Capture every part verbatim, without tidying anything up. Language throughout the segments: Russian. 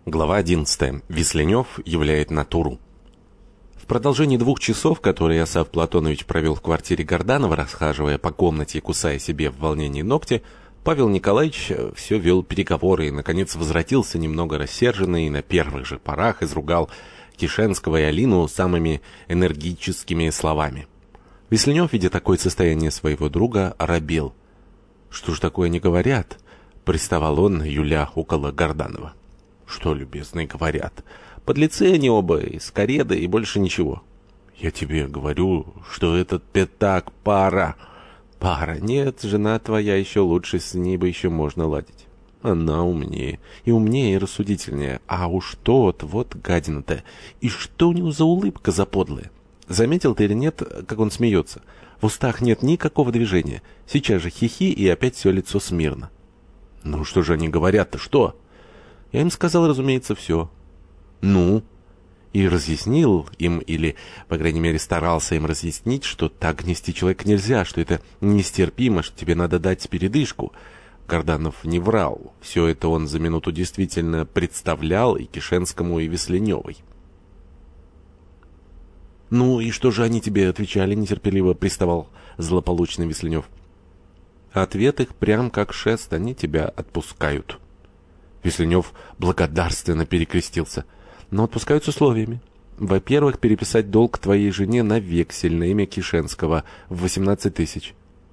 Глава одиннадцатая. Весленев являет натуру. В продолжении двух часов, которые Асаф Платонович провел в квартире Горданова, расхаживая по комнате и кусая себе в волнении ногти, Павел Николаевич все вел переговоры и, наконец, возвратился немного рассерженный и на первых же порах изругал Кишенского и Алину самыми энергическими словами. Весленев, видя такое состояние своего друга, оробел. «Что ж такое не говорят?» — приставал он, юля около Горданова. «Что, любезные, говорят? Подлецы они оба, из кареды и больше ничего». «Я тебе говорю, что этот пятак пара». «Пара? Нет, жена твоя еще лучше, с ней бы еще можно ладить. Она умнее. И умнее, и рассудительнее. А уж тот, вот гадина-то. И что у него за улыбка заподлая? Заметил ты или нет, как он смеется? В устах нет никакого движения. Сейчас же хихи, и опять все лицо смирно». «Ну что же они говорят-то, что?» Я им сказал, разумеется, все. «Ну?» И разъяснил им, или, по крайней мере, старался им разъяснить, что так гнести человека нельзя, что это нестерпимо, что тебе надо дать передышку. Горданов не врал. Все это он за минуту действительно представлял и Кишенскому, и Весленевой. «Ну и что же они тебе отвечали?» — нетерпеливо приставал злополучный Весленев. «Ответ их прям как шест, они тебя отпускают». Весленев благодарственно перекрестился. «Но отпускают с условиями. Во-первых, переписать долг твоей жене на вексель на имя Кишенского в восемнадцать тысяч.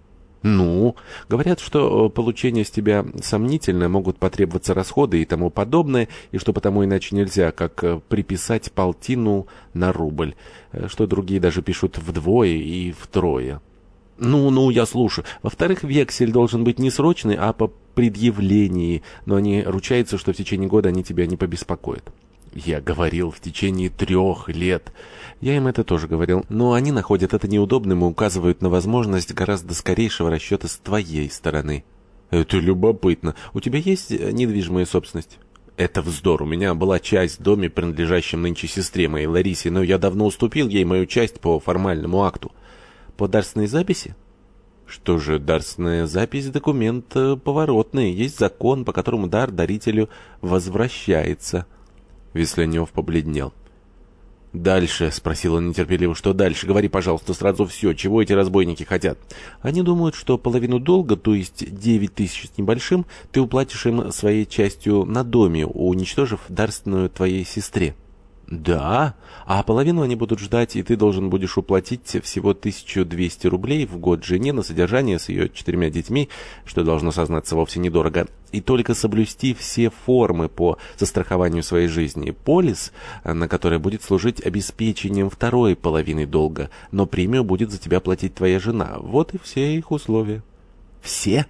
Ну, говорят, что получение с тебя сомнительное, могут потребоваться расходы и тому подобное, и что потому иначе нельзя, как приписать полтину на рубль, что другие даже пишут вдвое и втрое. Ну, ну, я слушаю. Во-вторых, вексель должен быть не срочный, а по предъявлении, но они ручаются, что в течение года они тебя не побеспокоят». Я говорил, в течение трех лет. Я им это тоже говорил, но они находят это неудобным и указывают на возможность гораздо скорейшего расчета с твоей стороны. Это любопытно. У тебя есть недвижимая собственность? Это вздор. У меня была часть в доме, принадлежащем нынче сестре моей Ларисе, но я давно уступил ей мою часть по формальному акту. По дарственной записи? Что же, дарственная запись — документ поворотный. Есть закон, по которому дар дарителю возвращается. Весленев побледнел. «Дальше?» — спросил он нетерпеливо. «Что дальше? Говори, пожалуйста, сразу все. Чего эти разбойники хотят?» «Они думают, что половину долга, то есть девять тысяч с небольшим, ты уплатишь им своей частью на доме, уничтожив дарственную твоей сестре». «Да? А половину они будут ждать, и ты должен будешь уплатить всего тысячу двести рублей в год жене на содержание с ее четырьмя детьми, что должно сознаться вовсе недорого, и только соблюсти все формы по застрахованию своей жизни. Полис, на который будет служить обеспечением второй половины долга, но премию будет за тебя платить твоя жена. Вот и все их условия». «Все?»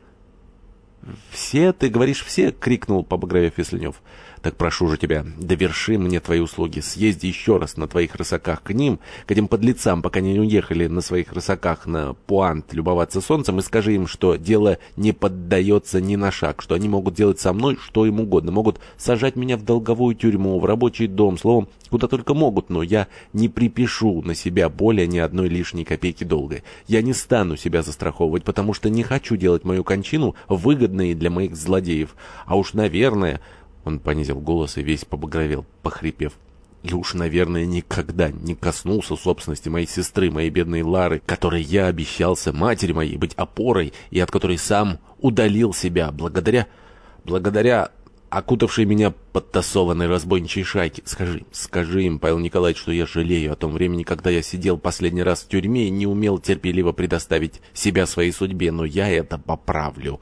«Все? Ты говоришь все?» — крикнул, побагровев Весленев. «Так прошу же тебя, доверши мне твои услуги. Съезди еще раз на твоих рысаках к ним, к этим подлецам, пока не уехали на своих рысаках на Пуант любоваться солнцем, и скажи им, что дело не поддается ни на шаг, что они могут делать со мной что им угодно, могут сажать меня в долговую тюрьму, в рабочий дом, словом, куда только могут, но я не припишу на себя более ни одной лишней копейки долга. Я не стану себя застраховывать, потому что не хочу делать мою кончину выгодной для моих злодеев. А уж, наверное...» Он понизил голос и весь побагровел, похрипев. «И уж, наверное, никогда не коснулся собственности моей сестры, моей бедной Лары, которой я обещался матери моей быть опорой и от которой сам удалил себя благодаря... благодаря окутавшей меня подтасованной разбойничьей шайке. Скажи, скажи им, Павел Николаевич, что я жалею о том времени, когда я сидел последний раз в тюрьме и не умел терпеливо предоставить себя своей судьбе, но я это поправлю».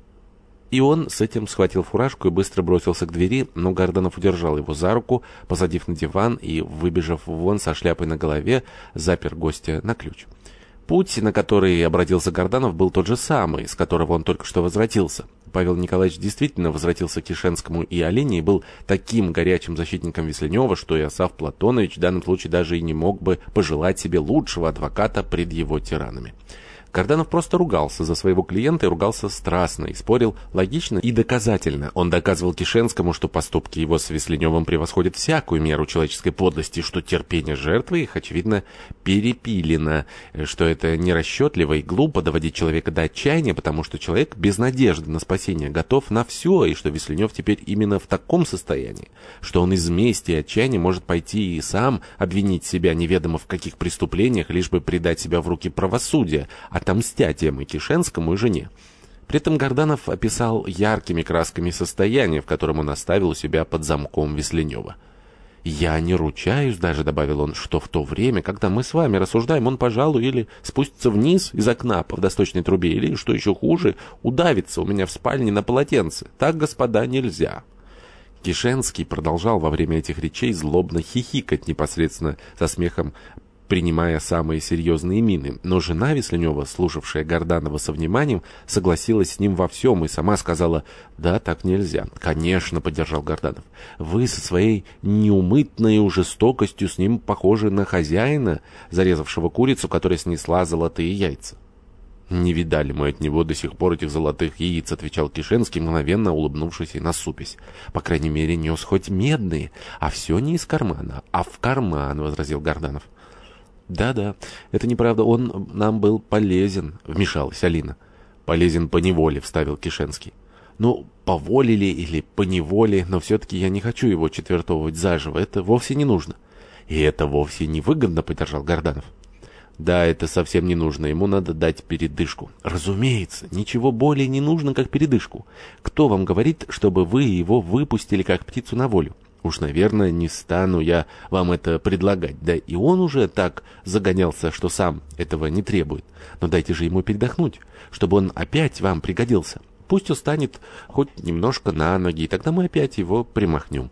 И он с этим схватил фуражку и быстро бросился к двери, но Горданов удержал его за руку, посадив на диван и, выбежав вон со шляпой на голове, запер гостя на ключ. Путь, на который обратился Горданов, был тот же самый, с которого он только что возвратился. Павел Николаевич действительно возвратился к Кишенскому и Алине и был таким горячим защитником Весленева, что и Асаф Платонович в данном случае даже и не мог бы пожелать себе лучшего адвоката пред его тиранами. Горданов просто ругался за своего клиента и ругался страстно, и спорил логично и доказательно. Он доказывал Кишенскому, что поступки его с Весленевым превосходят всякую меру человеческой подлости, что терпение жертвы их, очевидно, перепилено, что это нерасчетливо и глупо доводить человека до отчаяния, потому что человек без надежды на спасение готов на все, и что Весленев теперь именно в таком состоянии, что он из мести и отчаяния может пойти и сам обвинить себя неведомо в каких преступлениях, лишь бы предать себя в руки правосудия, отомстя тем и Кишенскому, и жене. При этом Горданов описал яркими красками состояние, в котором он оставил у себя под замком Весленева. «Я не ручаюсь даже», — добавил он, — «что в то время, когда мы с вами рассуждаем, он, пожалуй, или спустится вниз из окна по водосточной трубе, или, что еще хуже, удавится у меня в спальне на полотенце. Так, господа, нельзя». Кишенский продолжал во время этих речей злобно хихикать непосредственно со смехом, принимая самые серьезные мины. Но жена Весленева, слушавшая Горданова со вниманием, согласилась с ним во всем и сама сказала: «Да, так нельзя». «Конечно», — поддержал Горданов, — «вы со своей неумытной жестокостью с ним похожи на хозяина, зарезавшего курицу, которая снесла золотые яйца». «Не видали мы от него до сих пор этих золотых яиц», — отвечал Кишенский, мгновенно улыбнувшись и насупясь. «По крайней мере, нес хоть медные, а все не из кармана, а в карман», — возразил Горданов. «Да-да, это неправда, он нам был полезен», — вмешалась Алина. «Полезен по неволе», — вставил Кишенский. «Ну, по воле ли или по неволе, но все-таки я не хочу его четвертовывать заживо, это вовсе не нужно». «И это вовсе не выгодно», — поддержал Горданов. «Да, это совсем не нужно, ему надо дать передышку». «Разумеется, ничего более не нужно, как передышку. Кто вам говорит, чтобы вы его выпустили, как птицу, на волю? Уж, наверное, не стану я вам это предлагать, да и он уже так загонялся, что сам этого не требует. Но дайте же ему передохнуть, чтобы он опять вам пригодился. Пусть устанет хоть немножко на ноги, и тогда мы опять его примахнем».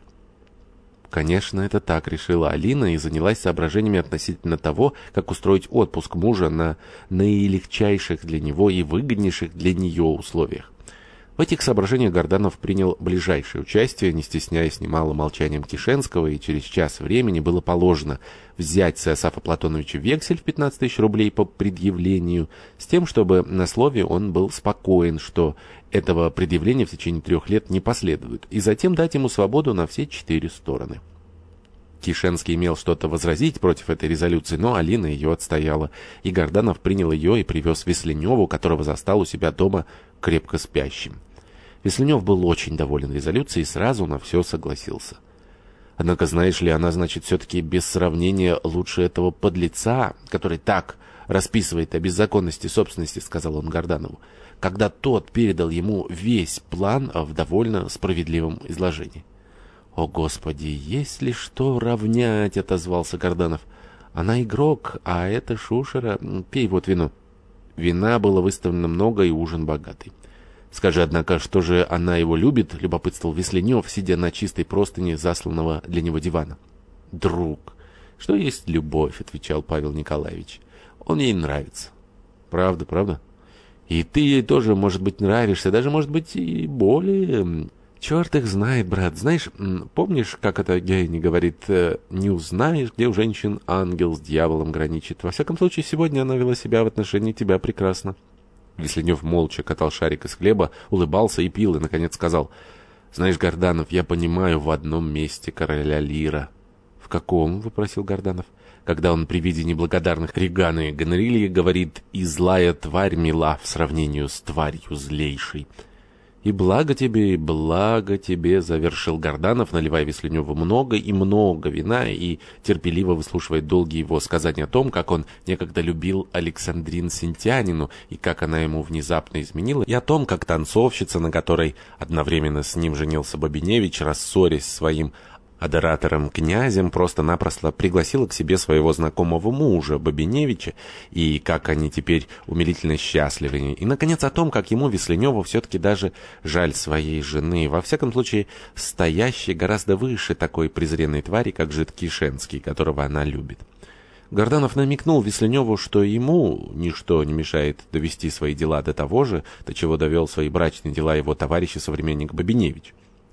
Конечно, это так решила Алина и занялась соображениями относительно того, как устроить отпуск мужа на наилегчайших для него и выгоднейших для нее условиях. В этих соображениях Горданов принял ближайшее участие, не стесняясь немало молчанием Кишенского, и через час времени было положено взять с Иосафа Платоновича вексель в пятнадцать тысяч рублей по предъявлению, с тем, чтобы на слове он был спокоен, что этого предъявления в течение трех лет не последует, и затем дать ему свободу на все четыре стороны. Кишенский имел что-то возразить против этой резолюции, но Алина ее отстояла, и Горданов принял ее и привез Весленеву, которого застал у себя дома крепко спящим. Весленев был очень доволен резолюцией и сразу на все согласился. «Однако, знаешь ли, она, значит, все-таки без сравнения лучше этого подлеца, который так расписывает о беззаконности собственности», — сказал он Горданову, когда тот передал ему весь план в довольно справедливом изложении. «О, Господи, есть ли что равнять?» — отозвался Горданов. «Она игрок, а это шушера. Пей вот вино». Вина было выставлено много и ужин богатый. «Скажи, однако, что же она его любит?» — любопытствовал Весленев, сидя на чистой простыне засланного для него дивана. «Друг, что есть любовь?» — отвечал Павел Николаевич. «Он ей нравится». «Правда, правда? И ты ей тоже, может быть, нравишься, даже, может быть, и более...» «Черт их знает, брат. Знаешь, помнишь, как это Гейне говорит, не узнаешь, где у женщин ангел с дьяволом граничит. Во всяком случае, сегодня она вела себя в отношении тебя прекрасно». Весленев молча катал шарик из хлеба, улыбался и пил, и, наконец, сказал: «Знаешь, Горданов, я понимаю в одном месте короля Лира». «В каком?» — вопросил Горданов. «Когда он при виде неблагодарных Регана и Гонорильи говорит: и злая тварь мила в сравнении с тварью злейшей». «И благо тебе, и благо тебе», — завершил Горданов, наливая Весленеву много и много вина и терпеливо выслушивая долгие его сказания о том, как он некогда любил Александрин Синтянину и как она ему внезапно изменила, и о том, как танцовщица, на которой одновременно с ним женился Бабиневич, рассорясь с своим адоратором-князем, просто-напросто пригласила к себе своего знакомого мужа, Бабиневича, и как они теперь умилительно счастливы. И, наконец, о том, как ему, Весленеву, все-таки даже жаль своей жены, во всяком случае, стоящей гораздо выше такой презренной твари, как жид Кишенский, которого она любит. Горданов намекнул Весленеву, что ему ничто не мешает довести свои дела до того же, до чего довел свои брачные дела его товарищ и современник Бабиневич.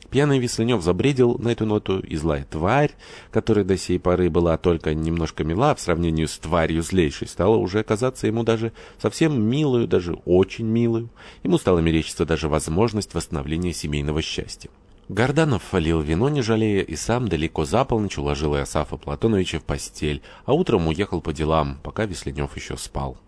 Пьяный Весленев забредил на эту ноту, и злая тварь, которая до сей поры была только немножко мила в сравнении с тварью злейшей, стала уже казаться ему даже совсем милую, даже очень милую. Ему стала мерещиться даже возможность восстановления семейного счастья. Горданов лил вино, не жалея, и сам далеко за полночь уложил Иосафа Платоновича в постель, а утром уехал по делам, пока Весленев еще спал.